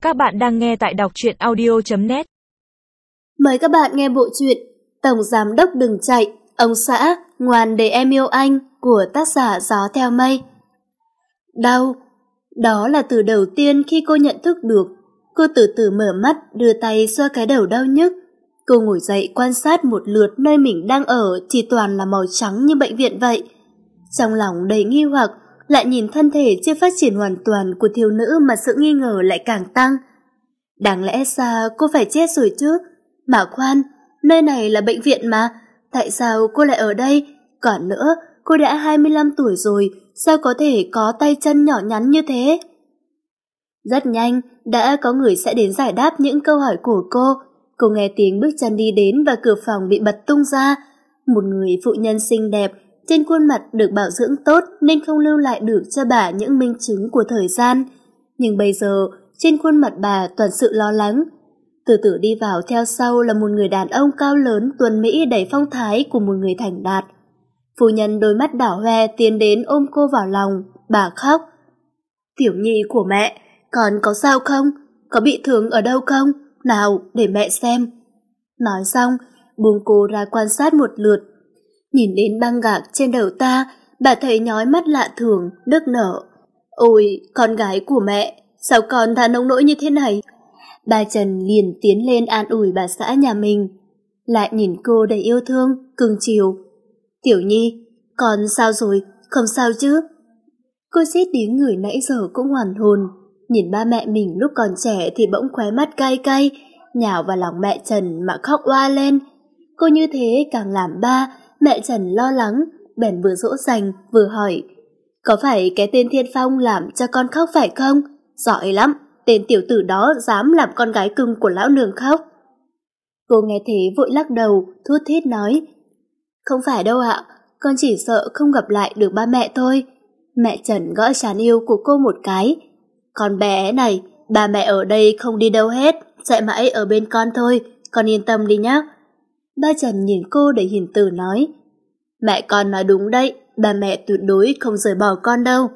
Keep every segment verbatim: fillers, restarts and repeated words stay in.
Các bạn đang nghe tại đọc truyện audio chấm net. Mời các bạn nghe bộ truyện Tổng Giám Đốc Đừng Chạy, Ông Xã, Ngoan Để Em Yêu Anh của tác giả Gió Theo Mây. Đau, đó là từ đầu tiên khi cô nhận thức được. Cô từ từ mở mắt, đưa tay xoa cái đầu đau nhức. Cô ngồi dậy quan sát một lượt nơi mình đang ở chỉ toàn là màu trắng như bệnh viện vậy. Trong lòng đầy nghi hoặc, lại nhìn thân thể chưa phát triển hoàn toàn của thiếu nữ mà sự nghi ngờ lại càng tăng. Đáng lẽ ra cô phải chết rồi chứ? Mà khoan, nơi này là bệnh viện mà, tại sao cô lại ở đây? Còn nữa, cô đã hai mươi lăm tuổi rồi, sao có thể có tay chân nhỏ nhắn như thế? Rất nhanh, đã có người sẽ đến giải đáp những câu hỏi của cô. Cô nghe tiếng bước chân đi đến và cửa phòng bị bật tung ra. Một người phụ nhân xinh đẹp, trên khuôn mặt được bảo dưỡng tốt nên không lưu lại được cho bà những minh chứng của thời gian. Nhưng bây giờ, trên khuôn mặt bà toàn sự lo lắng. Từ từ đi vào theo sau là một người đàn ông cao lớn tuấn mỹ đầy phong thái của một người thành đạt. Phu nhân đôi mắt đỏ hoe tiến đến ôm cô vào lòng, bà khóc. Tiểu Nhi của mẹ, con có sao không? Có bị thương ở đâu không? Nào, để mẹ xem. Nói xong, buông cô ra quan sát một lượt. Nhìn đến băng gạc trên đầu ta, bà thấy nhói mắt lạ thường, nức nở. Ôi, con gái của mẹ, sao con tha nông nỗi như thế này? Bà Trần liền tiến lên an ủi bà xã nhà mình. Lại nhìn cô đầy yêu thương, cưng chiều. Tiểu Nhi, con sao rồi, không sao chứ? Cô suýt đến người nãy giờ cũng hoàn hồn. Nhìn ba mẹ mình lúc còn trẻ thì bỗng khóe mắt cay cay, nhào vào lòng mẹ Trần mà khóc oa lên. Cô như thế càng làm ba, mẹ Trần lo lắng, bèn vừa dỗ dành vừa hỏi. Có phải cái tên Thiên Phong làm cho con khóc phải không? Giỏi lắm, tên tiểu tử đó dám làm con gái cưng của lão nương khóc. Cô nghe thế vội lắc đầu, thút thít nói. Không phải đâu ạ, con chỉ sợ không gặp lại được ba mẹ thôi. Mẹ Trần gõ trán yêu của cô một cái. Con bé này, ba mẹ ở đây không đi đâu hết, sẽ mãi ở bên con thôi, con yên tâm đi nhé. Ba Trần nhìn cô đầy hiền từ nói. Mẹ con nói đúng đấy, ba mẹ tuyệt đối không rời bỏ con đâu.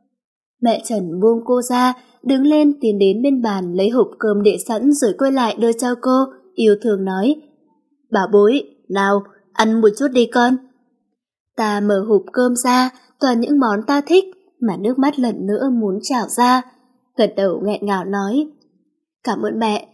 Mẹ Trần buông cô ra, đứng lên tiến đến bên bàn lấy hộp cơm để sẵn rồi quay lại đưa cho cô, yêu thương nói. Bảo bối, nào, ăn một chút đi con. Ta mở hộp cơm ra, toàn những món ta thích, mà nước mắt lần nữa muốn trào ra. Gật đầu nghẹn ngào nói. Cảm ơn mẹ.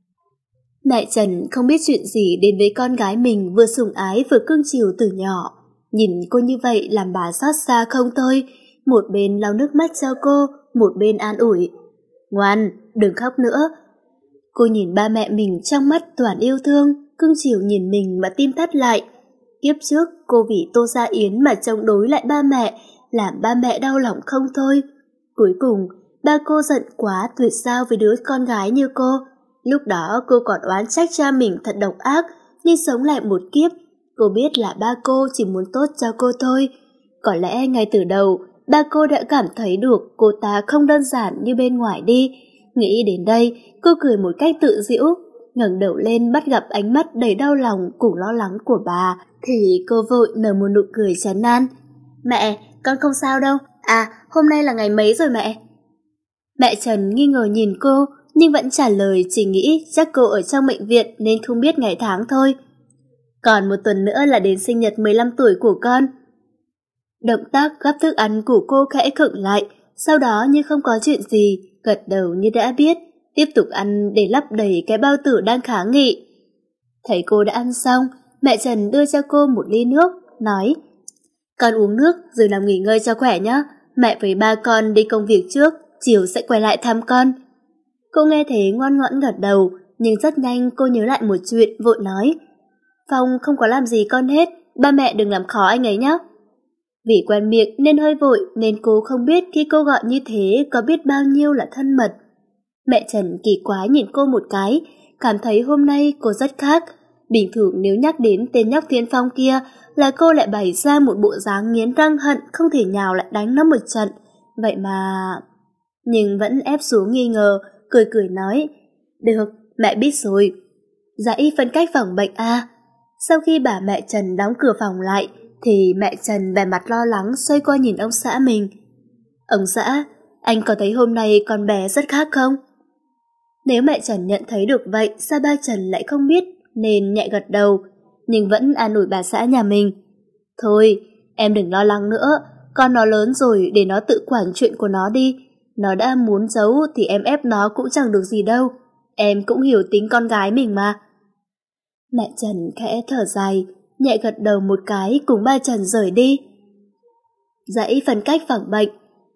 Mẹ Trần không biết chuyện gì đến với con gái mình vừa sủng ái vừa cưng chiều từ nhỏ. Nhìn cô như vậy làm bà xót xa không thôi. Một bên lau nước mắt cho cô, một bên an ủi. Ngoan, đừng khóc nữa. Cô nhìn ba mẹ mình trong mắt toàn yêu thương, cưng chiều nhìn mình mà tim thắt lại. Kiếp trước cô vì Tô Gia Yến mà chống đối lại ba mẹ, làm ba mẹ đau lòng không thôi. Cuối cùng, ba cô giận quá tuyệt giao với đứa con gái như cô. Lúc đó cô còn oán trách cha mình thật độc ác, nhưng sống lại một kiếp. Cô biết là ba cô chỉ muốn tốt cho cô thôi. Có lẽ ngay từ đầu, ba cô đã cảm thấy được cô ta không đơn giản như bên ngoài đi. Nghĩ đến đây, cô cười một cách tự giễu, ngẩng đầu lên bắt gặp ánh mắt đầy đau lòng cùng lo lắng của bà, thì cô vội nở một nụ cười trấn an. Mẹ, con không sao đâu. À, hôm nay là ngày mấy rồi mẹ? Mẹ Trần nghi ngờ nhìn cô, nhưng vẫn trả lời chỉ nghĩ chắc cô ở trong bệnh viện nên không biết ngày tháng thôi. Còn một tuần nữa là đến sinh nhật mười lăm tuổi của con. Động tác gắp thức ăn của cô khẽ khựng lại, sau đó như không có chuyện gì, gật đầu như đã biết, tiếp tục ăn để lấp đầy cái bao tử đang kháng nghị. Thấy cô đã ăn xong, mẹ Trần đưa cho cô một ly nước, nói. Con uống nước rồi nằm nghỉ ngơi cho khỏe nhé, mẹ với ba con đi công việc trước, chiều sẽ quay lại thăm con. Cô nghe thế ngoan ngoãn gật đầu, nhưng rất nhanh cô nhớ lại một chuyện, vội nói. Phong không có làm gì con hết, ba mẹ đừng làm khó anh ấy nhé. Vì quen miệng nên hơi vội nên cô không biết khi cô gọi như thế có biết bao nhiêu là thân mật. Mẹ Trần kỳ quái nhìn cô một cái, cảm thấy hôm nay cô rất khác. Bình thường nếu nhắc đến tên nhóc Thiên Phong kia là cô lại bày ra một bộ dáng nghiến răng hận không thể nhào lại đánh nó một trận. Vậy mà... Nhưng vẫn ép xuống nghi ngờ, cười cười nói. Được, mẹ biết rồi. Dãy phân cách phòng bệnh A. Sau khi bà mẹ Trần đóng cửa phòng lại, thì mẹ Trần vẻ mặt lo lắng xoay qua nhìn ông xã mình. Ông xã, anh có thấy hôm nay con bé rất khác không? Nếu mẹ Trần nhận thấy được vậy, sao ba Trần lại không biết nên nhẹ gật đầu, nhưng vẫn an ủi bà xã nhà mình. Thôi, em đừng lo lắng nữa, con nó lớn rồi để nó tự quản chuyện của nó đi. Nó đã muốn giấu thì em ép nó cũng chẳng được gì đâu. Em cũng hiểu tính con gái mình mà. Mẹ Trần khẽ thở dài, nhẹ gật đầu một cái cùng ba Trần rời đi. Dãy phân cách phòng bệnh.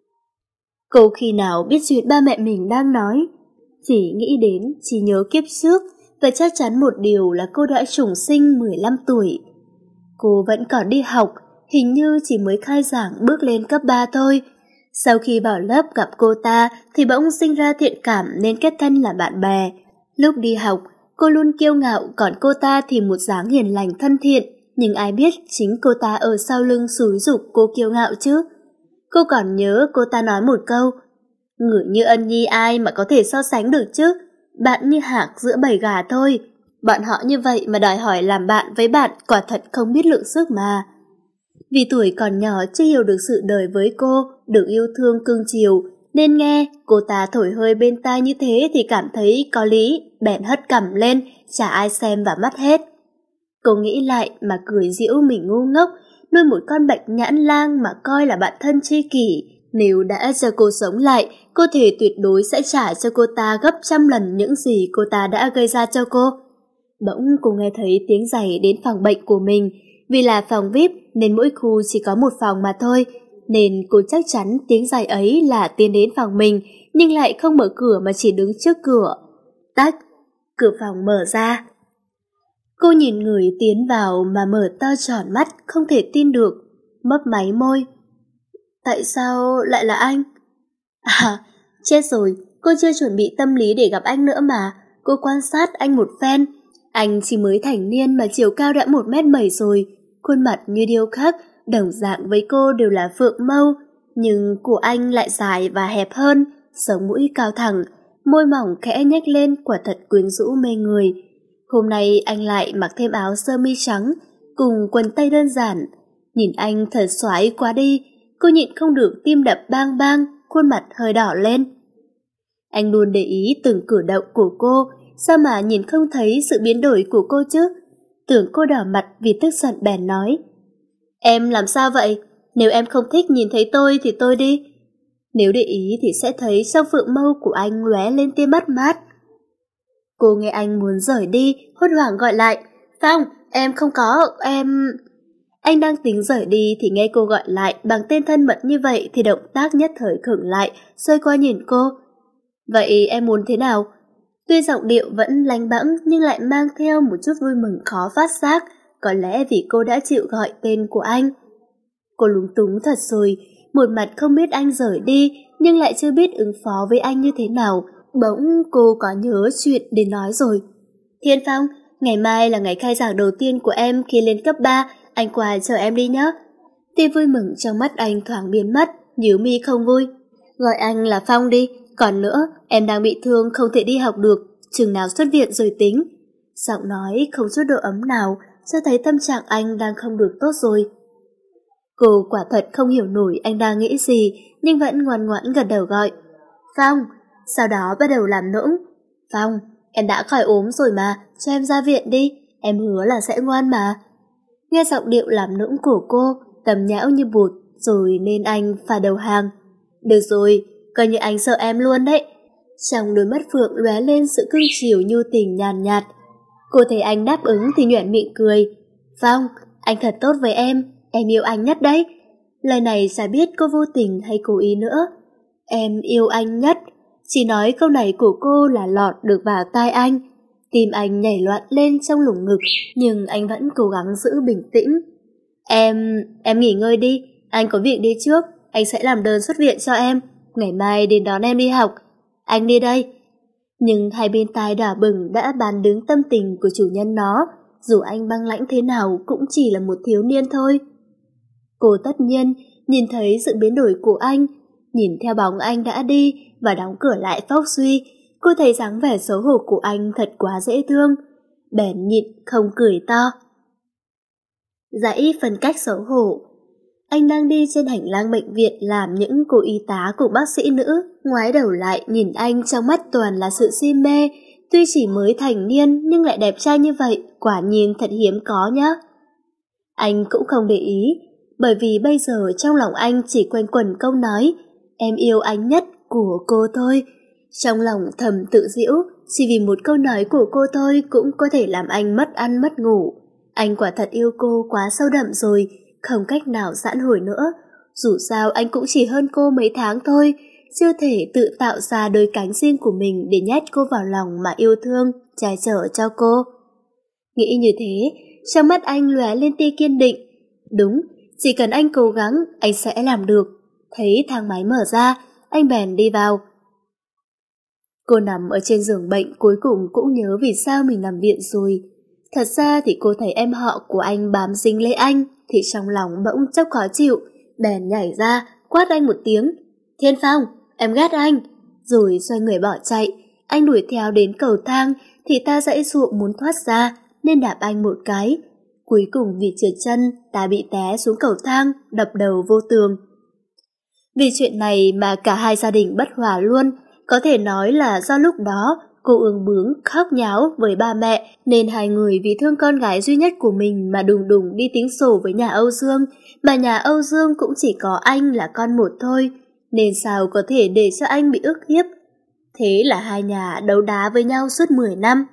Cô khi nào biết chuyện ba mẹ mình đang nói, chỉ nghĩ đến trí nhớ kiếp trước và chắc chắn một điều là cô đã trùng sinh mười lăm tuổi. Cô vẫn còn đi học, hình như chỉ mới khai giảng bước lên cấp ba thôi. Sau khi vào lớp gặp cô ta thì bỗng sinh ra thiện cảm nên kết thân là bạn bè. Lúc đi học, cô luôn kiêu ngạo, còn cô ta thì một dáng hiền lành thân thiện. Nhưng ai biết chính cô ta ở sau lưng xúi giục cô kiêu ngạo chứ. Cô còn nhớ cô ta nói một câu: người như Ân Nhi ai mà có thể so sánh được chứ, bạn như hạc giữa bầy gà thôi. Bọn họ như vậy mà đòi hỏi làm bạn với bạn quả thật không biết lượng sức mà. Vì tuổi còn nhỏ chưa hiểu được sự đời với cô, được yêu thương cưng chiều, nên nghe cô ta thổi hơi bên tai như thế thì cảm thấy có lý, bèn hất cằm lên, chả ai xem vào mắt hết. Cô nghĩ lại mà cười giễu mình ngu ngốc, nuôi một con bạch nhãn lang mà coi là bạn thân tri kỷ. Nếu đã cho cô sống lại, cô thể tuyệt đối sẽ trả cho cô ta gấp trăm lần những gì cô ta đã gây ra cho cô. Bỗng cô nghe thấy tiếng giày đến phòng bệnh của mình. Vì là phòng vi ai pi nên mỗi khu chỉ có một phòng mà thôi, nên cô chắc chắn tiếng giày ấy là tiến đến phòng mình, nhưng lại không mở cửa mà chỉ đứng trước cửa. Tách, cửa phòng mở ra. Cô nhìn người tiến vào mà mở to tròn mắt, không thể tin được, mấp máy môi. Tại sao lại là anh? À, chết rồi, cô chưa chuẩn bị tâm lý để gặp anh nữa mà. Cô quan sát anh một phen. Anh chỉ mới thành niên mà chiều cao đã một mét bảy rồi, khuôn mặt như điêu khắc, đồng dạng với cô đều là phượng mâu, nhưng của anh lại dài và hẹp hơn, sống mũi cao thẳng, môi mỏng khẽ nhếch lên, quả thật quyến rũ mê người. Hôm nay anh lại mặc thêm áo sơ mi trắng cùng quần tây đơn giản, nhìn anh thật xoái quá đi, cô nhịn không được tim đập bang bang, khuôn mặt hơi đỏ lên. Anh luôn để ý từng cử động của cô, sao mà nhìn không thấy sự biến đổi của cô chứ? Tưởng cô đỏ mặt vì tức giận bèn nói: Em làm sao vậy? Nếu em không thích nhìn thấy tôi thì tôi đi. Nếu để ý thì sẽ thấy trong phượng mâu của anh lóe lên tia mắt mát. Cô nghe anh muốn rời đi, hốt hoảng gọi lại: Phong, em không có, em... Anh đang tính rời đi thì nghe cô gọi lại bằng tên thân mật như vậy thì động tác nhất thời khựng lại, xoay qua nhìn cô. Vậy em muốn thế nào? Tuy giọng điệu vẫn lanh bẫng nhưng lại mang theo một chút vui mừng khó phát giác, có lẽ vì cô đã chịu gọi tên của anh. Cô lúng túng thật rồi, một mặt không biết anh rời đi nhưng lại chưa biết ứng phó với anh như thế nào. Bỗng cô có nhớ chuyện để nói rồi. Thiên Phong, ngày mai là ngày khai giảng đầu tiên của em khi lên cấp ba, anh qua chờ em đi nhé. Tia vui mừng trong mắt anh thoáng biến mất, nhíu mi không vui. Gọi anh là Phong đi, còn nữa, em đang bị thương không thể đi học được, chừng nào xuất viện rồi tính. Giọng nói không chút độ ấm nào, cho thấy tâm trạng anh đang không được tốt rồi. Cô quả thật không hiểu nổi anh đang nghĩ gì, nhưng vẫn ngoan ngoãn gật đầu gọi. Phong, sau đó bắt đầu làm nũng. Phong, em đã khỏi ốm rồi mà, cho em ra viện đi, em hứa là sẽ ngoan mà. Nghe giọng điệu làm nũng của cô, tầm nhão như bụt, rồi nên anh phải đầu hàng. Được rồi, coi như anh sợ em luôn đấy. Trong đôi mắt Phượng lóe lên sự cưng chiều nhu tình nhàn nhạt, nhạt. Cô thấy anh đáp ứng thì nhoẻn miệng cười. Phong, anh thật tốt với em, em yêu anh nhất đấy. Lời này chả biết cô vô tình hay cố ý nữa. Em yêu anh nhất. Chỉ nói câu này của cô là lọt được vào tai anh. Tim anh nhảy loạn lên trong lồng ngực, nhưng anh vẫn cố gắng giữ bình tĩnh. Em, em nghỉ ngơi đi, anh có việc đi trước, anh sẽ làm đơn xuất viện cho em. Ngày mai đến đón em đi học. Anh đi đây. Nhưng hai bên tai đỏ bừng đã bán đứng tâm tình của chủ nhân nó, dù anh băng lãnh thế nào cũng chỉ là một thiếu niên thôi. Cô tất nhiên nhìn thấy sự biến đổi của anh, nhìn theo bóng anh đã đi và đóng cửa lại phốc suy, cô thấy dáng vẻ xấu hổ của anh thật quá dễ thương, bèn nhịn không cười to. Dãy phân cách xấu hổ. Anh đang đi trên hành lang bệnh viện làm những cô y tá cùng bác sĩ nữ ngoái đầu lại nhìn anh, trong mắt toàn là sự si mê. Tuy chỉ mới thành niên nhưng lại đẹp trai như vậy, quả nhiên thật hiếm có nhá. Anh cũng không để ý, bởi vì bây giờ trong lòng anh chỉ quanh quẩn câu nói em yêu anh nhất của cô thôi. Trong lòng thầm tự giễu, chỉ vì một câu nói của cô thôi cũng có thể làm anh mất ăn mất ngủ. Anh quả thật yêu cô quá sâu đậm rồi, không cách nào giãn hồi nữa. Dù sao anh cũng chỉ hơn cô mấy tháng thôi, chưa thể tự tạo ra đôi cánh riêng của mình để nhét cô vào lòng mà yêu thương, che chở cho cô. Nghĩ như thế, trong mắt anh lóe lên tia kiên định. Đúng, chỉ cần anh cố gắng, anh sẽ làm được. Thấy thang máy mở ra, anh bèn đi vào. Cô nằm ở trên giường bệnh, cuối cùng cũng nhớ vì sao mình nằm viện rồi. Thật ra thì cô thấy em họ của anh bám dính lấy anh, thì trong lòng bỗng chốc khó chịu, bèn nhảy ra, quát anh một tiếng. Thiên Phong, em ghét anh. Rồi xoay người bỏ chạy. Anh đuổi theo đến cầu thang, thì ta giãy giụa muốn thoát ra, nên đạp anh một cái. Cuối cùng vì trượt chân, ta bị té xuống cầu thang, đập đầu vô tường. Vì chuyện này mà cả hai gia đình bất hòa luôn. Có thể nói là do lúc đó cô ương bướng khóc nháo với ba mẹ, nên hai người vì thương con gái duy nhất của mình mà đùng đùng đi tính sổ với nhà Âu Dương, mà nhà Âu Dương cũng chỉ có anh là con một thôi, nên sao có thể để cho anh bị ức hiếp. Thế là hai nhà đấu đá với nhau suốt mười năm.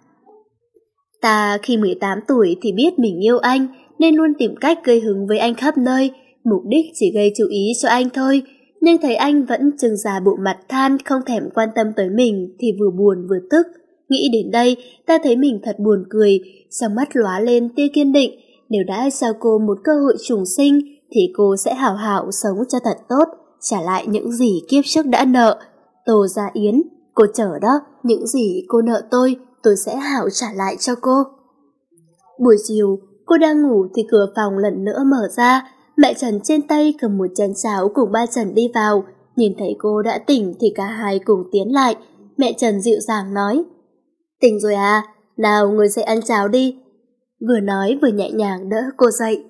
Ta khi mười tám tuổi thì biết mình yêu anh, nên luôn tìm cách gây hứng với anh khắp nơi, mục đích chỉ gây chú ý cho anh thôi. Nhưng thấy anh vẫn trưng ra bộ mặt than, không thèm quan tâm tới mình thì vừa buồn vừa tức. Nghĩ đến đây, ta thấy mình thật buồn cười, trong mắt lóa lên tia kiên định. Nếu đã cho cô một cơ hội trùng sinh, thì cô sẽ hảo hảo sống cho thật tốt, trả lại những gì kiếp trước đã nợ. Tô Gia Yến, cô chờ đó, những gì cô nợ tôi, tôi sẽ hảo trả lại cho cô. Buổi chiều, cô đang ngủ thì cửa phòng lần nữa mở ra. Mẹ Trần trên tay cầm một chén cháo cùng ba Trần đi vào. Nhìn thấy cô đã tỉnh thì cả hai cùng tiến lại. Mẹ Trần dịu dàng nói, tỉnh rồi à, nào ngồi dậy ăn cháo đi. Vừa nói vừa nhẹ nhàng đỡ cô dậy.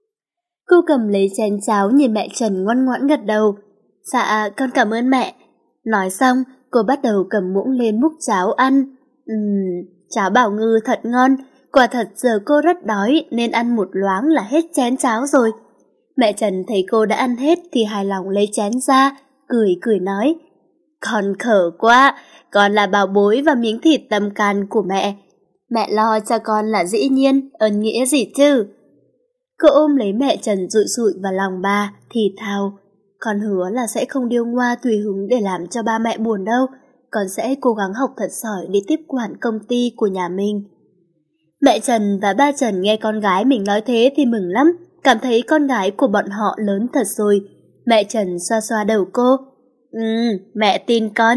Cô cầm lấy chén cháo nhìn mẹ Trần ngoan ngoãn gật đầu. Dạ con cảm ơn mẹ. Nói xong cô bắt đầu cầm muỗng lên múc cháo ăn. Ừm, cháo bảo ngư thật ngon. Quả thật giờ cô rất đói nên ăn một loáng là hết chén cháo rồi. Mẹ Trần thấy cô đã ăn hết thì hài lòng lấy chén ra, cười cười nói, con khở quá, con là bảo bối và miếng thịt tâm can của mẹ. Mẹ lo cho con là dĩ nhiên, ơn nghĩa gì chứ. Cô ôm lấy mẹ Trần dụi dụi vào lòng bà, thì thào, con hứa là sẽ không điêu ngoa tùy hứng để làm cho ba mẹ buồn đâu, con sẽ cố gắng học thật giỏi để tiếp quản công ty của nhà mình. Mẹ Trần và ba Trần nghe con gái mình nói thế thì mừng lắm, cảm thấy con gái của bọn họ lớn thật rồi. Mẹ Trần xoa xoa đầu cô. Ừ, mẹ tin con.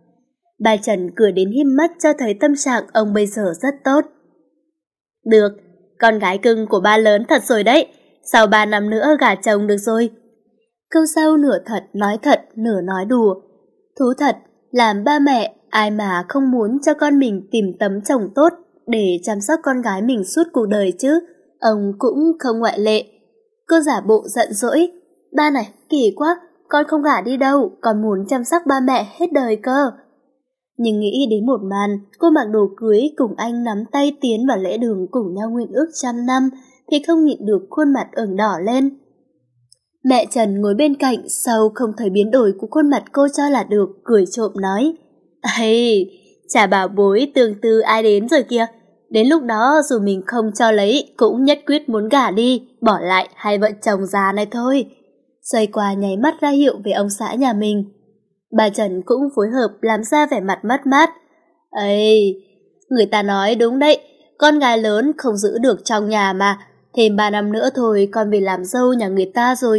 Ba Trần cười đến híp mắt cho thấy tâm trạng ông bây giờ rất tốt. Được, con gái cưng của ba lớn thật rồi đấy. Sau ba năm nữa gả chồng được rồi. Câu sau nửa thật nói thật, nửa nói đùa. Thú thật, làm ba mẹ, ai mà không muốn cho con mình tìm tấm chồng tốt để chăm sóc con gái mình suốt cuộc đời chứ. Ông cũng không ngoại lệ. Cô giả bộ giận dỗi. Ba này, kỳ quá, con không gả đi đâu, con muốn chăm sóc ba mẹ hết đời cơ. Nhưng nghĩ đến một màn, cô mặc đồ cưới cùng anh nắm tay tiến vào lễ đường cùng nhau nguyện ước trăm năm, thì không nhịn được khuôn mặt ửng đỏ lên. Mẹ Trần ngồi bên cạnh, sau không thấy biến đổi của khuôn mặt cô cho là được, cười trộm nói. Ây, chả bảo bối tương tư ai đến rồi kìa. Đến lúc đó dù mình không cho lấy cũng nhất quyết muốn gả đi, bỏ lại hai vợ chồng già này thôi. Xoay qua nháy mắt ra hiệu về ông xã nhà mình. Bà Trần cũng phối hợp làm ra vẻ mặt mất mát. Ây, người ta nói đúng đấy, con gái lớn không giữ được trong nhà mà, thêm ba năm nữa thôi con về làm dâu nhà người ta rồi.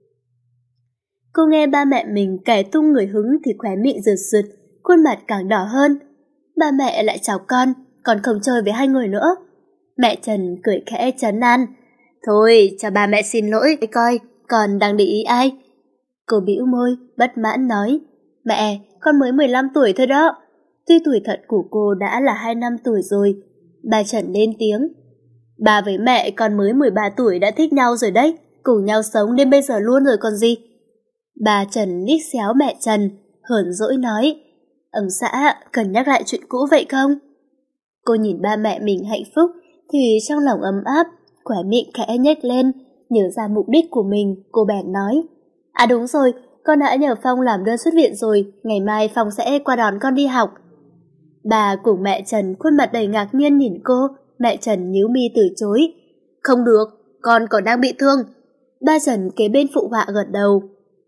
Cô nghe ba mẹ mình kể tung người hứng thì khóe miệng rượt rượt, khuôn mặt càng đỏ hơn. Ba mẹ lại chào con, con không chơi với hai người nữa. Mẹ Trần cười khẽ trấn an. Thôi, cho ba mẹ xin lỗi, coi, con đang để ý ai. Cô bĩu môi, bất mãn nói. Mẹ, con mới mười lăm tuổi thôi đó. Tuy tuổi thật của cô đã là hai năm tuổi rồi. Bà Trần lên tiếng. Bà với mẹ con mới mười ba tuổi đã thích nhau rồi đấy. cùng nhau sống đến bây giờ luôn rồi còn gì. Bà Trần liếc xéo mẹ Trần, hờn dỗi nói, ông xã cần nhắc lại chuyện cũ vậy không? Cô nhìn ba mẹ mình hạnh phúc thì trong lòng ấm áp, khóe miệng khẽ nhếch lên, nhớ ra mục đích của mình, cô bèn nói, à đúng rồi, con đã nhờ Phong làm đơn xuất viện rồi, ngày mai Phong sẽ qua đón con đi học. Bà cùng mẹ Trần khuôn mặt đầy ngạc nhiên nhìn cô, mẹ Trần nhíu mi từ chối. Không được, con còn đang bị thương. Ba Trần kế bên phụ họa gật đầu.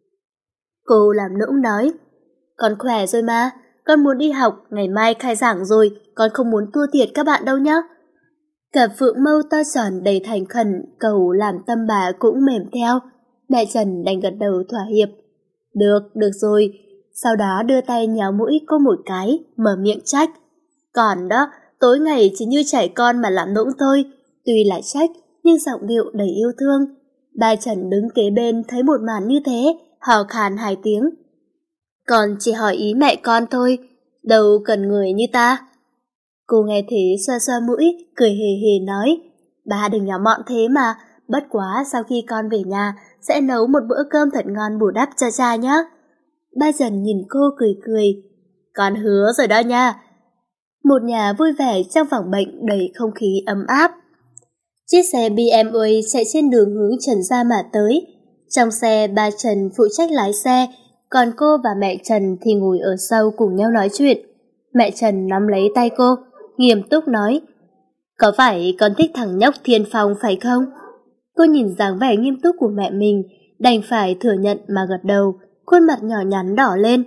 Cô làm nũng nói, con khỏe rồi mà, con muốn đi học, ngày mai khai giảng rồi, con không muốn thua thiệt các bạn đâu nhé. Cả phượng mâu to tròn đầy thành khẩn, cầu làm tâm bà cũng mềm theo. Mẹ Trần đành gật đầu thỏa hiệp. Được, được rồi. Sau đó đưa tay nhéo mũi cô một cái, mở miệng trách. Còn đó, tối ngày chỉ như trẻ con mà làm nũng thôi. Tuy là trách, nhưng giọng điệu đầy yêu thương. Ba Trần đứng kế bên thấy một màn như thế, hò khàn hai tiếng. Con chỉ hỏi ý mẹ con thôi, đâu cần người như ta. Cô nghe thế xoa xoa mũi, cười hề hề nói, ba đừng nhỏ mọn thế mà, bất quá sau khi con về nhà sẽ nấu một bữa cơm thật ngon bù đắp cho cha nhé. Ba Trần nhìn cô cười cười, con hứa rồi đó nha. Một nhà vui vẻ trong phòng bệnh đầy không khí ấm áp. Chiếc xe bê em vê chạy trên đường hướng Trần Gia mà tới. Trong xe ba Trần phụ trách lái xe, còn cô và mẹ Trần thì ngồi ở sau cùng nhau nói chuyện. Mẹ Trần nắm lấy tay cô, nghiêm túc nói, có phải con thích thằng nhóc Thiên Phong phải không? Cô nhìn dáng vẻ nghiêm túc của mẹ mình, đành phải thừa nhận mà gật đầu, khuôn mặt nhỏ nhắn đỏ lên.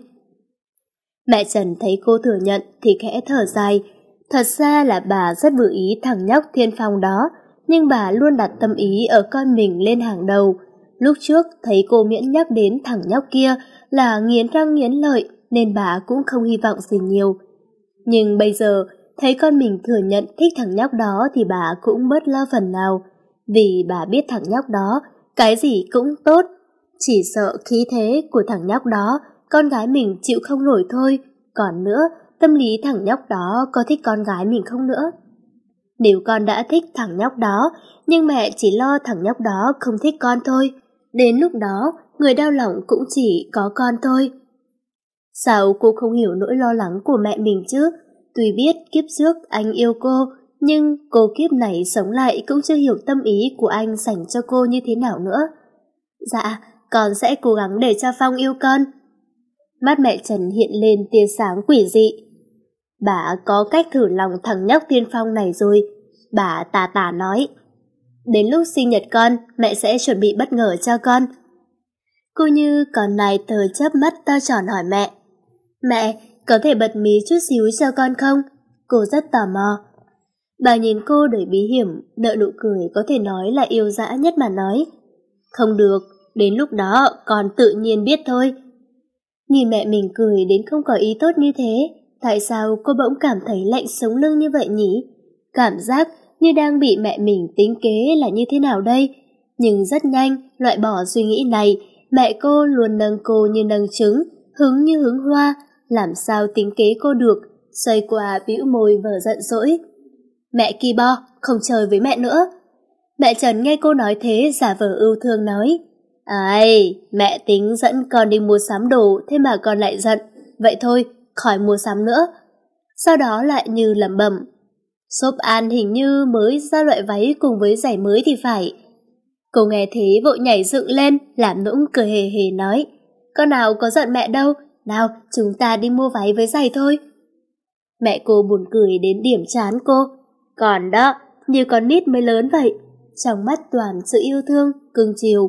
Mẹ Trần thấy cô thừa nhận thì khẽ thở dài. Thật ra là bà rất vừa ý thằng nhóc Thiên Phong đó, nhưng bà luôn đặt tâm ý ở con mình lên hàng đầu. Lúc trước thấy cô miễn nhắc đến thằng nhóc kia là nghiến răng nghiến lợi, nên bà cũng không hy vọng gì nhiều. Nhưng bây giờ thấy con mình thừa nhận thích thằng nhóc đó thì bà cũng bớt lo phần nào, vì bà biết thằng nhóc đó cái gì cũng tốt, chỉ sợ khí thế của thằng nhóc đó con gái mình chịu không nổi thôi. Còn nữa, tâm lý thằng nhóc đó có thích con gái mình không nữa. Nếu con đã thích thằng nhóc đó, nhưng mẹ chỉ lo thằng nhóc đó không thích con thôi, đến lúc đó người đau lòng cũng chỉ có con thôi. Sao cô không hiểu nỗi lo lắng của mẹ mình chứ? Tuy biết kiếp trước anh yêu cô, nhưng cô kiếp này sống lại cũng chưa hiểu tâm ý của anh dành cho cô như thế nào nữa. Dạ, con sẽ cố gắng để cho Phong yêu con. Mắt mẹ Trần hiện lên tia sáng quỷ dị. Bà có cách thử lòng thằng nhóc Thiên Phong này rồi. Bà tà tà nói, đến lúc sinh nhật con, mẹ sẽ chuẩn bị bất ngờ cho con. Cô như còn này tờ chớp mắt to tròn hỏi mẹ, mẹ, có thể bật mí chút xíu cho con không? Cô rất tò mò. Bà nhìn cô đầy bí hiểm, nở nụ cười có thể nói là yêu dã nhất mà nói, không được, đến lúc đó con tự nhiên biết thôi. Nhìn mẹ mình cười đến không có ý tốt như thế, tại sao cô bỗng cảm thấy lạnh sống lưng như vậy nhỉ? Cảm giác như đang bị mẹ mình tính kế là như thế nào đây? Nhưng rất nhanh, loại bỏ suy nghĩ này, mẹ cô luôn nâng cô như nâng trứng, hứng như hứng hoa, làm sao tính kế cô được, xoay qua bĩu môi vờ giận dỗi. Mẹ ki bo, không chơi với mẹ nữa. Mẹ Trần nghe cô nói thế giả vờ ưu thương nói, ai, mẹ tính dẫn con đi mua sắm đồ, thế mà con lại giận, vậy thôi, khỏi mua sắm nữa. Sau đó lại như lẩm bẩm, Shop An hình như mới ra loại váy cùng với giày mới thì phải. Cô nghe thế vội nhảy dựng lên, làm nũng cười hề hề nói, con nào có giận mẹ đâu, nào chúng ta đi mua váy với giày thôi. Mẹ cô buồn cười đến điểm chán cô, còn đó, như con nít mới lớn vậy, trong mắt toàn sự yêu thương, cưng chiều.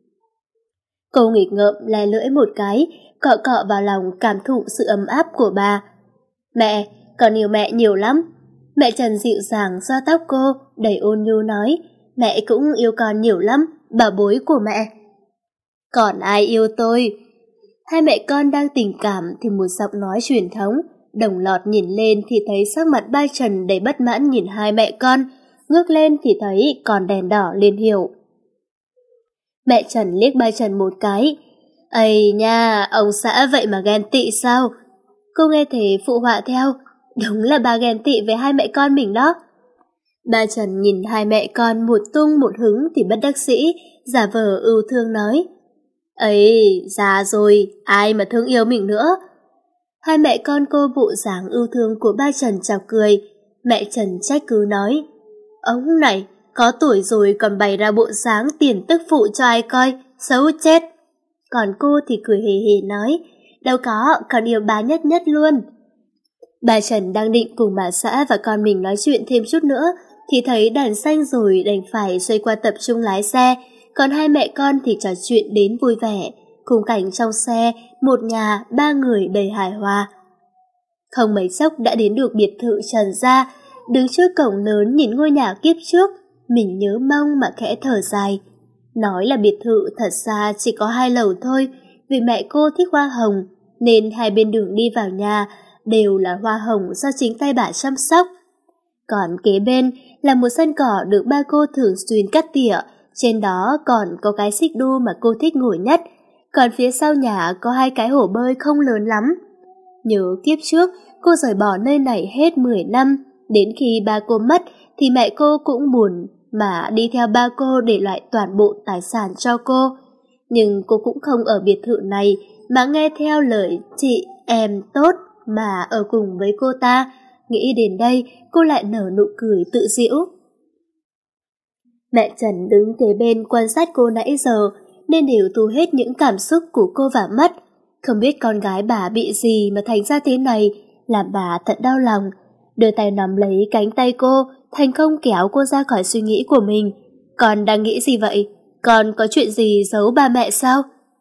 Cô nghịch ngợm lè lưỡi một cái, cọ cọ vào lòng cảm thụ sự ấm áp của bà. Mẹ, con yêu mẹ nhiều lắm. Mẹ Trần dịu dàng xoa tóc cô, đầy ôn nhu nói, mẹ cũng yêu con nhiều lắm, bảo bối của mẹ. Còn ai yêu tôi? Hai mẹ con đang tình cảm thì một giọng nói truyền thống, đồng loạt nhìn lên thì thấy sắc mặt ba Trần đầy bất mãn nhìn hai mẹ con, ngước lên thì thấy còn đèn đỏ liền hiểu. Mẹ Trần liếc ba Trần một cái, ây nha, ông xã vậy mà ghen tị sao? Cô nghe thế phụ họa theo, đúng là bà ghen tị với hai mẹ con mình đó. Ba Trần nhìn hai mẹ con một tung một hứng thì bất đắc dĩ, giả vờ ưu thương nói. Ấy, già rồi, ai mà thương yêu mình nữa. Hai mẹ con cô bộ dáng ưu thương của ba Trần chọc cười. Mẹ Trần trách cứ nói, ông này, có tuổi rồi còn bày ra bộ dáng tiền tức phụ cho ai coi, xấu chết. Còn cô thì cười hề hề nói, đâu có, con yêu bà nhất nhất luôn. Bà Trần đang định cùng bà xã và con mình nói chuyện thêm chút nữa, thì thấy đèn xanh rồi đành phải xoay qua tập trung lái xe, còn hai mẹ con thì trò chuyện đến vui vẻ. Khung cảnh trong xe, một nhà, ba người đầy hài hòa. Không mấy chốc đã đến được biệt thự Trần gia, đứng trước cổng lớn nhìn ngôi nhà kiếp trước, mình nhớ mong mà khẽ thở dài. Nói là biệt thự thật ra chỉ có hai lầu thôi, vì mẹ cô thích hoa hồng, nên hai bên đường đi vào nhà đều là hoa hồng do chính tay bà chăm sóc. Còn kế bên là một sân cỏ được ba cô thường xuyên cắt tỉa, trên đó còn có cái xích đu mà cô thích ngồi nhất, còn phía sau nhà có hai cái hồ bơi không lớn lắm. Nhớ kiếp trước, cô rời bỏ nơi này hết mười năm, đến khi ba cô mất thì mẹ cô cũng buồn mà đi theo ba cô để lại toàn bộ tài sản cho cô. Nhưng cô cũng không ở biệt thự này mà nghe theo lời chị em tốt mà ở cùng với cô ta. Nghĩ đến đây, cô lại nở nụ cười tự giễu. Mẹ Trần đứng kế bên quan sát cô nãy giờ, nên đều thu hết những cảm xúc của cô vào mắt. Không biết con gái bà bị gì mà thành ra thế này, làm bà thật đau lòng. Đưa tay nắm lấy cánh tay cô, thành công kéo cô ra khỏi suy nghĩ của mình. Con đang nghĩ gì vậy? Con có chuyện gì giấu ba mẹ sao?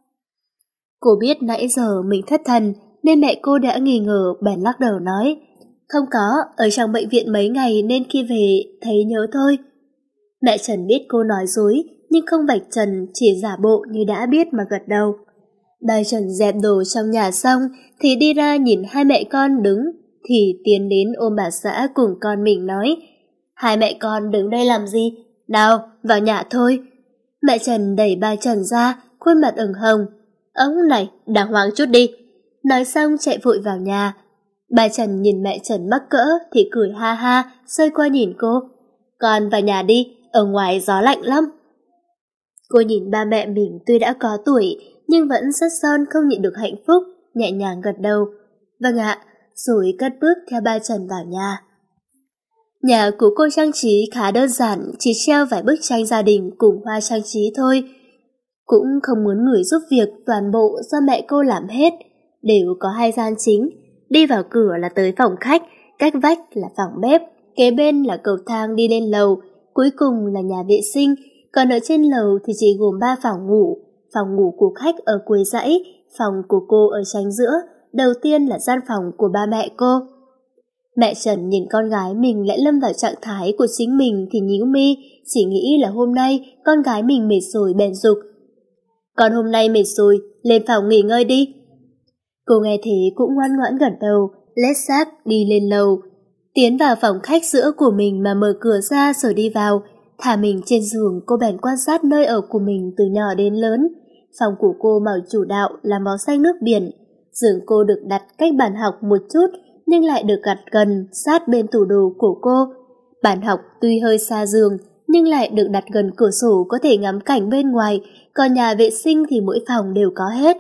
Cô biết nãy giờ mình thất thần, nên mẹ cô đã nghi ngờ bèn lắc đầu nói, không có, ở trong bệnh viện mấy ngày nên khi về thấy nhớ thôi. Mẹ Trần biết cô nói dối, nhưng không vạch trần, chỉ giả bộ như đã biết mà gật đầu. Bà Trần dẹp đồ trong nhà xong thì đi ra nhìn hai mẹ con đứng, thì tiến đến ôm bà xã cùng con mình nói, hai mẹ con đứng đây làm gì? Nào, vào nhà thôi. Mẹ Trần đẩy bà Trần ra, khuôn mặt ửng hồng. Ông này, đàng hoàng chút đi. Nói xong chạy vội vào nhà. Bà Trần nhìn mẹ Trần mắc cỡ thì cười ha ha, xoay qua nhìn cô. Con vào nhà đi, ở ngoài gió lạnh lắm. Cô nhìn ba mẹ mình tuy đã có tuổi, nhưng vẫn rất son không nhịn được hạnh phúc, nhẹ nhàng gật đầu. Vâng ạ, rồi cất bước theo ba Trần vào nhà. Nhà của cô trang trí khá đơn giản, chỉ treo vài bức tranh gia đình cùng hoa trang trí thôi. Cũng không muốn người giúp việc, toàn bộ do mẹ cô làm hết. Đều có hai gian chính, đi vào cửa là tới phòng khách, cách vách là phòng bếp, kế bên là cầu thang đi lên lầu, cuối cùng là nhà vệ sinh, còn ở trên lầu thì chỉ gồm ba phòng ngủ. Phòng ngủ của khách ở cuối dãy, phòng của cô ở tránh giữa, đầu tiên là gian phòng của ba mẹ cô. Mẹ Trần nhìn con gái mình lại lâm vào trạng thái của chính mình thì nhíu mi, chỉ nghĩ là hôm nay con gái mình mệt rồi bèn dục. Con hôm nay mệt rồi, lên phòng nghỉ ngơi đi. Cô nghe thế cũng ngoan ngoãn gật đầu, lết xác đi lên lầu. Tiến vào phòng khách giữa của mình mà mở cửa ra rồi đi vào, thả mình trên giường, cô bèn quan sát nơi ở của mình từ nhỏ đến lớn. Phòng của cô màu chủ đạo là màu xanh nước biển. Giường cô được đặt cách bàn học một chút, nhưng lại được đặt gần, sát bên tủ đồ của cô. Bàn học tuy hơi xa giường, nhưng lại được đặt gần cửa sổ có thể ngắm cảnh bên ngoài, còn nhà vệ sinh thì mỗi phòng đều có hết.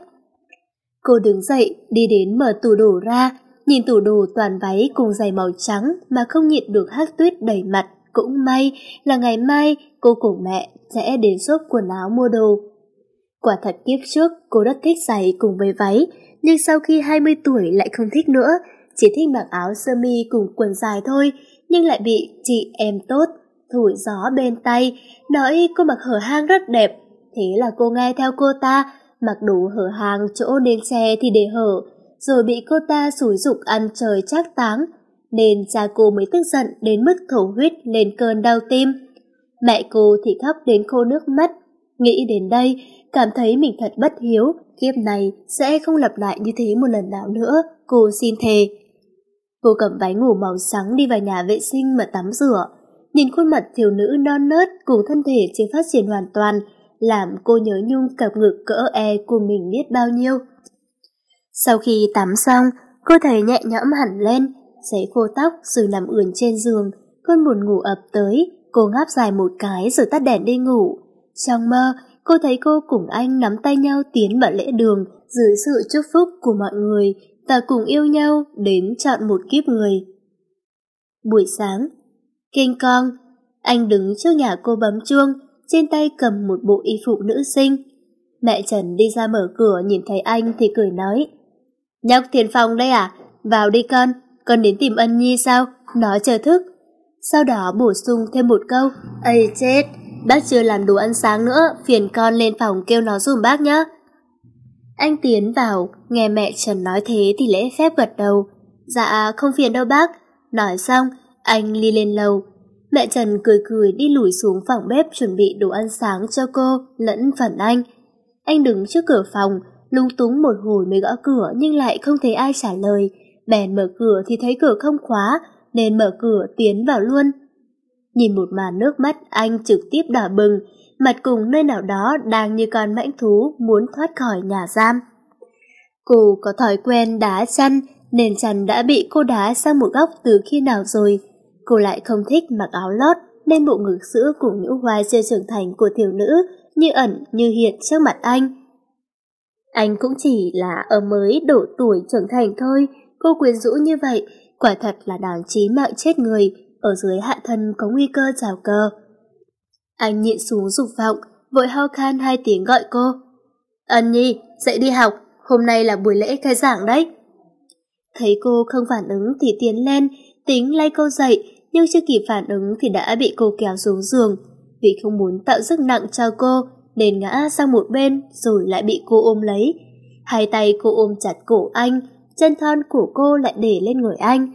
Cô đứng dậy, đi đến mở tủ đồ ra, nhìn tủ đồ toàn váy cùng giày màu trắng mà không nhịn được hắc tuyết đầy mặt. Cũng may là ngày mai cô cùng mẹ sẽ đến shop quần áo mua đồ. Quả thật kiếp trước cô rất thích giày cùng với váy, nhưng sau khi hai mươi tuổi lại không thích nữa, chỉ thích mặc áo sơ mi cùng quần dài thôi, nhưng lại bị chị em tốt thổi gió bên tay, nói cô mặc hở hang rất đẹp. Thế là cô nghe theo cô ta, mặc đủ hở hang chỗ nên che thì để hở, rồi bị cô ta xúi giục ăn trời trác táng, nên cha cô mới tức giận đến mức thổ huyết lên cơn đau tim. Mẹ cô thì khóc đến khô nước mắt. Nghĩ đến đây, cảm thấy mình thật bất hiếu, kiếp này sẽ không lặp lại như thế một lần nào nữa, cô xin thề. Cô cầm váy ngủ màu trắng đi vào nhà vệ sinh mà tắm rửa, nhìn khuôn mặt thiếu nữ non nớt cùng thân thể chưa phát triển hoàn toàn, làm cô nhớ nhung cặp ngực cỡ e của mình biết bao nhiêu. Sau khi tắm xong, cô thấy nhẹ nhõm hẳn lên, sấy khô tóc rồi nằm ườn trên giường, cơn buồn ngủ ập tới, cô ngáp dài một cái rồi tắt đèn đi ngủ. Trong mơ, cô thấy cô cùng anh nắm tay nhau tiến vào lễ đường dưới sự chúc phúc của mọi người và cùng yêu nhau đến trọn một kiếp người. Buổi sáng, King Kong, anh đứng trước nhà cô bấm chuông, trên tay cầm một bộ y phục nữ sinh. Mẹ Trần đi ra mở cửa nhìn thấy anh thì cười nói: "Nhóc Tiền Phong đây à? Vào đi con, con đến tìm Ân Nhi sao? Nó chờ thức." Sau đó bổ sung thêm một câu: "Ây chết, bác chưa làm đồ ăn sáng nữa, phiền con lên phòng kêu nó giùm bác nhé." Anh tiến vào, nghe mẹ Trần nói thế thì lễ phép gật đầu: "Dạ không phiền đâu bác." Nói xong, anh đi lên lầu. Mẹ Trần cười cười đi lùi xuống phòng bếp chuẩn bị đồ ăn sáng cho cô lẫn phần anh. Anh đứng trước cửa phòng, lung túng một hồi mới gõ cửa nhưng lại không thấy ai trả lời. Bèn mở cửa thì thấy cửa không khóa, nên mở cửa tiến vào luôn. Nhìn một màn nước mắt anh trực tiếp đỏ bừng, mặt cùng nơi nào đó đang như con mãnh thú muốn thoát khỏi nhà giam. Cô có thói quen đá chăn, nên chăn đã bị cô đá sang một góc từ khi nào rồi. Cô lại không thích mặc áo lót, nên bộ ngực sữa cùng nhũ vai chưa trưởng thành của thiếu nữ như ẩn như hiện trước mặt anh. Anh cũng chỉ là ở mới độ tuổi trưởng thành thôi, cô quyến rũ như vậy, quả thật là đòn chí mạng chết người, ở dưới hạ thân có nguy cơ trào cờ. Anh nhịn xuống dục vọng, vội ho khan hai tiếng gọi cô: "Ân Nhi, dậy đi học, hôm nay là buổi lễ khai giảng đấy." Thấy cô không phản ứng thì tiến lên, tính lay cô dậy, nhưng chưa kịp phản ứng thì đã bị cô kéo xuống giường. Vì không muốn tạo sức nặng cho cô, nên ngã sang một bên rồi lại bị cô ôm lấy. Hai tay cô ôm chặt cổ anh, chân thon của cô lại để lên người anh.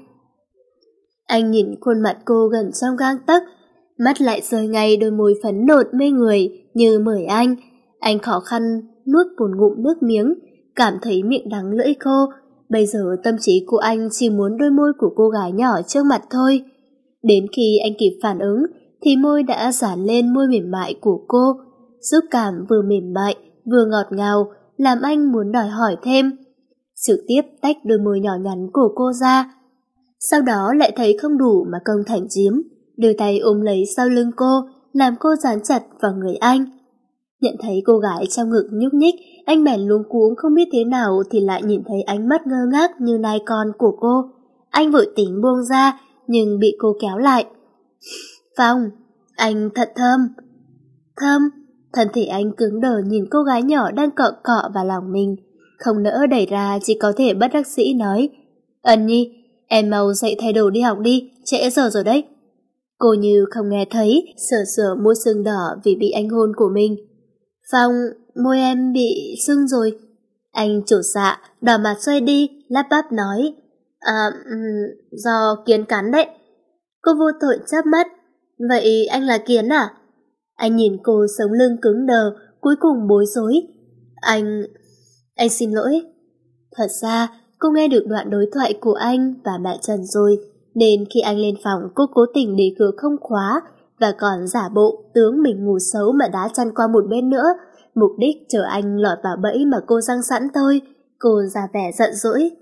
Anh nhìn khuôn mặt cô gần trong gang tấc, mắt lại rơi ngay đôi môi phấn nộn mê người như mời anh. Anh khó khăn nuốt một ngụm nước miếng, cảm thấy miệng đắng lưỡi khô. Bây giờ tâm trí của anh chỉ muốn đôi môi của cô gái nhỏ trước mặt thôi. Đến khi anh kịp phản ứng thì môi đã dán lên môi mềm mại của cô, xúc cảm vừa mềm mại vừa ngọt ngào làm anh muốn đòi hỏi thêm. Trực tiếp tách đôi môi nhỏ nhắn của cô ra, sau đó lại thấy không đủ mà công thành chiếm, đưa tay ôm lấy sau lưng cô, làm cô dán chặt vào người anh. Nhận thấy cô gái trong ngực nhúc nhích, anh bèn luống cuống không biết thế nào thì lại nhìn thấy ánh mắt ngơ ngác như nai con của cô. Anh vội tính buông ra, nhưng bị cô kéo lại. "Phong, anh thật thơm." "Thơm?" Thân thể anh cứng đờ nhìn cô gái nhỏ đang cọ cọ vào lòng mình. Không nỡ đẩy ra, chỉ có thể bất đắc dĩ nói: "Ân Nhi, em mau dậy thay đồ đi học đi, trễ giờ rồi đấy." Cô như không nghe thấy, sờ sờ môi sưng đỏ vì bị anh hôn của mình. "Phong, môi em bị sưng rồi." Anh chột dạ, đỏ mặt xoay đi, lắp bắp nói: À, um, do kiến cắn đấy." Cô vô tội chớp mắt: "Vậy anh là kiến à?" Anh nhìn cô sống lưng cứng đờ, cuối cùng bối rối: Anh... anh xin lỗi." Thật ra, cô nghe được đoạn đối thoại của anh và mẹ Trần rồi, nên khi anh lên phòng cô cố tình để cửa không khóa và còn giả bộ tướng mình ngủ xấu mà đá chăn qua một bên nữa, mục đích chờ anh lọt vào bẫy mà cô răng sẵn thôi. Cô ra vẻ giận dỗi: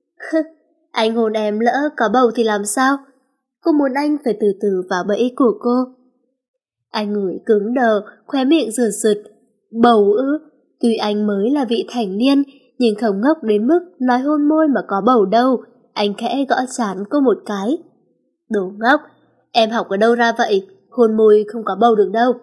"Anh hôn em lỡ có bầu thì làm sao?" Cô muốn anh phải từ từ vào bẫy của cô. Anh ngửi cứng đờ, khóe miệng rượt rượt. Bầu ư? Tuy anh mới là vị thành niên, nhưng không ngốc đến mức nói hôn môi mà có bầu đâu. Anh khẽ gõ trán cô một cái: "Đồ ngốc, em học ở đâu ra vậy? Hôn môi không có bầu được đâu."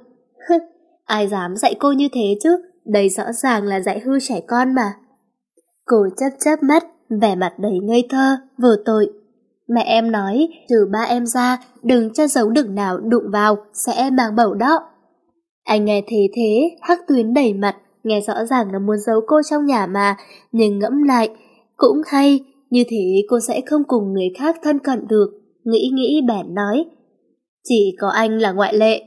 Ai dám dạy cô như thế chứ? Đây rõ ràng là dạy hư trẻ con mà. Cô chớp chớp mắt, vẻ mặt đầy ngây thơ, vô tội. "Mẹ em nói, trừ ba em ra, đừng cho giấu đừng nào đụng vào, sẽ mang bầu đó." Anh nghe thế thế, hắc tuyến đầy mặt, nghe rõ ràng là muốn giấu cô trong nhà mà, nhưng ngẫm lại, cũng hay, như thế cô sẽ không cùng người khác thân cận được. Nghĩ nghĩ bèn nói: "Chỉ có anh là ngoại lệ."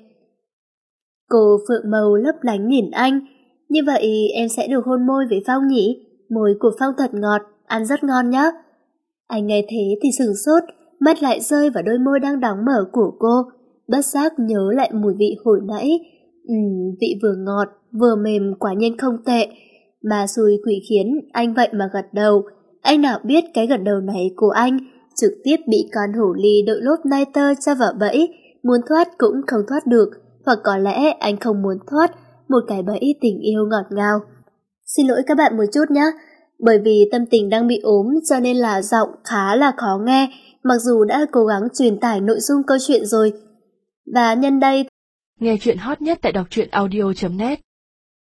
Cô phượng màu lấp lánh nhìn anh: "Như vậy em sẽ được hôn môi với Phong nhỉ? Môi của Phong thật ngọt, ăn rất ngon nhá." Anh nghe thế thì sửng sốt, mắt lại rơi vào đôi môi đang đóng mở của cô, bất giác nhớ lại mùi vị hồi nãy. Ừm, vị vừa ngọt, vừa mềm, quả nhiên không tệ. Mà xui quỷ khiến, anh vậy mà gật đầu. Anh nào biết cái gật đầu này của anh trực tiếp bị con hổ ly đội lốt nai tơ cho vào bẫy, muốn thoát cũng không thoát được, hoặc có lẽ anh không muốn thoát, một cái bẫy tình yêu ngọt ngào. Xin lỗi các bạn một chút nhé, bởi vì tâm tình đang bị ốm cho nên là giọng khá là khó nghe, mặc dù đã cố gắng truyền tải nội dung câu chuyện rồi. Và nhân đây, nghe chuyện hot nhất tại đọc truyện audio chấm net.